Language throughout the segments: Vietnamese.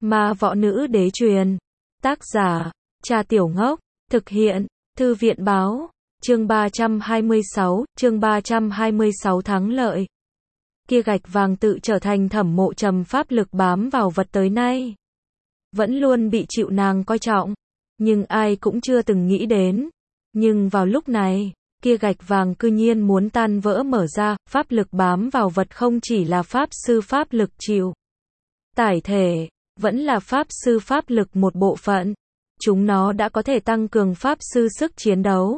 Ma võ nữ đế truyền. Tác giả, Trà Tiểu Ngốc. Thực hiện, Thư viện báo. Chương 326 thắng lợi. Kia gạch vàng tự trở thành Thẩm Mộ Trầm pháp lực bám vào vật tới nay. Vẫn luôn bị chịu nàng coi trọng. Nhưng ai cũng chưa từng nghĩ đến. Nhưng vào lúc này, kia gạch vàng cư nhiên muốn tan vỡ mở ra, pháp lực bám vào vật không chỉ là pháp sư pháp lực chịu tải thể, vẫn là pháp sư pháp lực một bộ phận. Chúng nó đã có thể tăng cường pháp sư sức chiến đấu.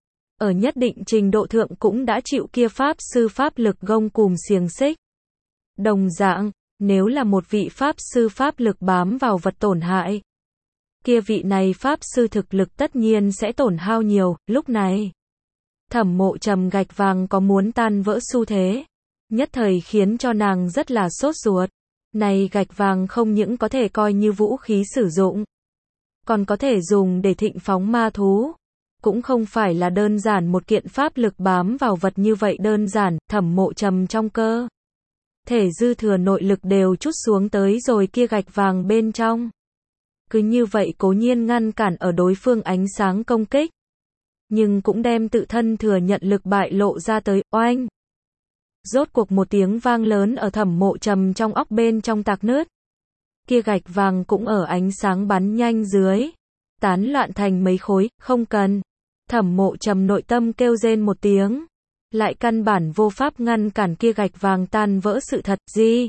Ở nhất định trình độ thượng cũng đã chịu kia pháp sư pháp lực gông cùm xiềng xích. Đồng dạng, nếu là một vị pháp sư pháp lực bám vào vật tổn hại, kia vị này pháp sư thực lực tất nhiên sẽ tổn hao nhiều. Lúc này, Thẩm Mộ Trầm gạch vàng có muốn tan vỡ xu thế, nhất thời khiến cho nàng rất là sốt ruột. Này gạch vàng không những có thể coi như vũ khí sử dụng, còn có thể dùng để thịnh phóng ma thú. Cũng không phải là đơn giản một kiện pháp lực bám vào vật như vậy đơn giản. Thẩm Mộ Trầm trong cơ thể dư thừa nội lực đều trút xuống tới rồi kia gạch vàng bên trong. Cứ như vậy cố nhiên ngăn cản ở đối phương ánh sáng công kích, nhưng cũng đem tự thân thừa nhận lực bại lộ ra tới. Oanh! Rốt cuộc một tiếng vang lớn ở Thẩm Mộ Trầm trong óc bên trong tạc nứt. Kia gạch vàng cũng ở ánh sáng bắn nhanh dưới, tán loạn thành mấy khối. Không cần. Thẩm Mộ Trầm nội tâm kêu rên một tiếng, lại căn bản vô pháp ngăn cản kia gạch vàng tan vỡ sự thật. Gì?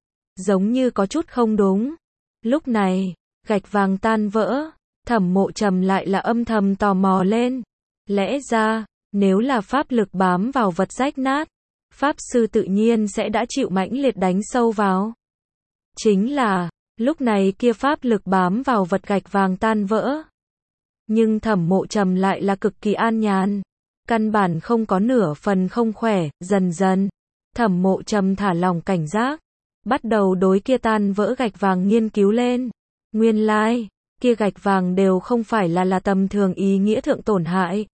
Giống như có chút không đúng. Lúc này, gạch vàng tan vỡ, Thẩm Mộ Trầm lại là âm thầm tò mò lên. Lẽ ra, nếu là pháp lực bám vào vật rách nát, pháp sư tự nhiên sẽ đã chịu mãnh liệt đánh sâu vào. Chính là, lúc này kia pháp lực bám vào vật gạch vàng tan vỡ. Nhưng Thẩm Mộ Trầm lại là cực kỳ an nhàn, căn bản không có nửa phần không khỏe. Dần dần, Thẩm Mộ Trầm thả lỏng cảnh giác, bắt đầu đối kia tan vỡ gạch vàng nghiên cứu lên. Nguyên lai, kia gạch vàng đều không phải là tầm thường ý nghĩa thượng tổn hại,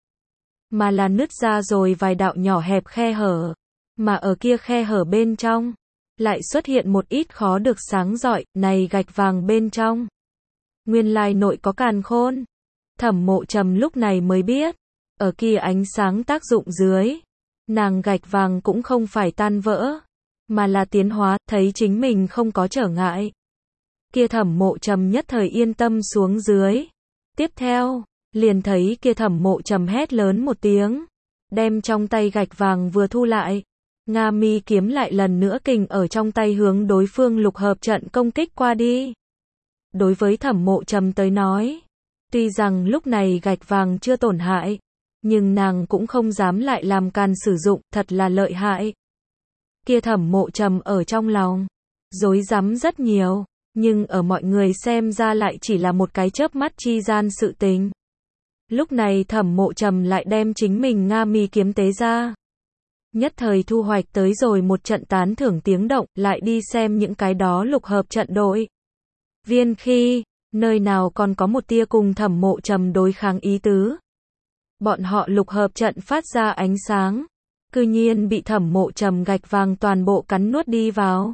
mà là nứt ra rồi vài đạo nhỏ hẹp khe hở, mà ở kia khe hở bên trong, lại xuất hiện một ít khó được sáng rọi. Này gạch vàng bên trong, nguyên lai nội có càn khôn. Thẩm Mộ Trầm lúc này mới biết, ở kia ánh sáng tác dụng dưới, nàng gạch vàng cũng không phải tan vỡ, mà là tiến hóa. Thấy chính mình không có trở ngại, kia Thẩm Mộ Trầm nhất thời yên tâm xuống dưới. Tiếp theo, liền thấy kia Thẩm Mộ Trầm hét lớn một tiếng, đem trong tay gạch vàng vừa thu lại. Nga Mi kiếm lại lần nữa kình ở trong tay hướng đối phương lục hợp trận công kích qua đi. Đối với Thẩm Mộ Trầm tới nói, tuy rằng lúc này gạch vàng chưa tổn hại, nhưng nàng cũng không dám lại làm càn sử dụng. Thật là lợi hại. Kia Thẩm Mộ Trầm ở trong lòng rối rắm rất nhiều, nhưng ở mọi người xem ra lại chỉ là một cái chớp mắt chi gian sự tình. Lúc này Thẩm Mộ Trầm lại đem chính mình Nga Mi kiếm tế ra, nhất thời thu hoạch tới rồi một trận tán thưởng tiếng động. Lại đi xem những cái đó lục hợp trận đội viên khi, nơi nào còn có một tia cùng Thẩm Mộ Trầm đối kháng ý tứ. Bọn họ lục hợp trận phát ra ánh sáng, cư nhiên bị Thẩm Mộ Trầm gạch vàng toàn bộ cắn nuốt đi vào.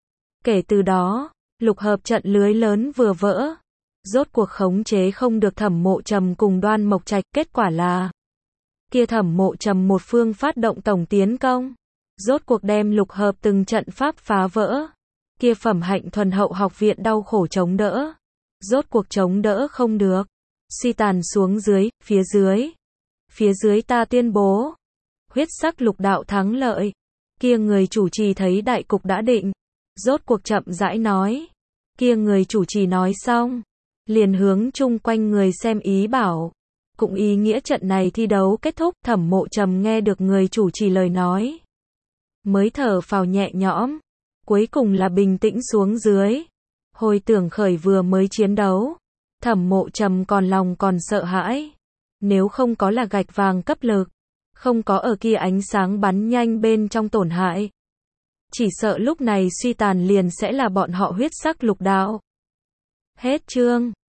Kể từ đó, lục hợp trận lưới lớn vừa vỡ, rốt cuộc khống chế không được Thẩm Mộ Trầm cùng Đoan Mộc Trạch. Kết quả là, kia Thẩm Mộ Trầm một phương phát động tổng tiến công, rốt cuộc đem lục hợp từng trận pháp phá vỡ. Kia Phẩm Hạnh thuần hậu học viện đau khổ chống đỡ, rốt cuộc chống đỡ không được, suy tàn xuống dưới. Phía dưới ta tuyên bố, huyết sắc lục đạo thắng lợi. Kia người chủ trì thấy đại cục đã định, rốt cuộc chậm rãi nói. Kia người chủ trì nói xong, liền hướng chung quanh người xem ý bảo, cũng ý nghĩa trận này thi đấu kết thúc. Thẩm Mộ Trầm nghe được người chủ trì lời nói, mới thở phào nhẹ nhõm, cuối cùng là bình tĩnh xuống dưới. Hồi tưởng khởi vừa mới chiến đấu, Thẩm Mộ Trầm lòng còn sợ hãi. Nếu không có là gạch vàng cấp lực, không có ở kia ánh sáng bắn nhanh bên trong tổn hại, chỉ sợ lúc này suy tàn liền sẽ là bọn họ huyết sắc lục đạo. Hết chương.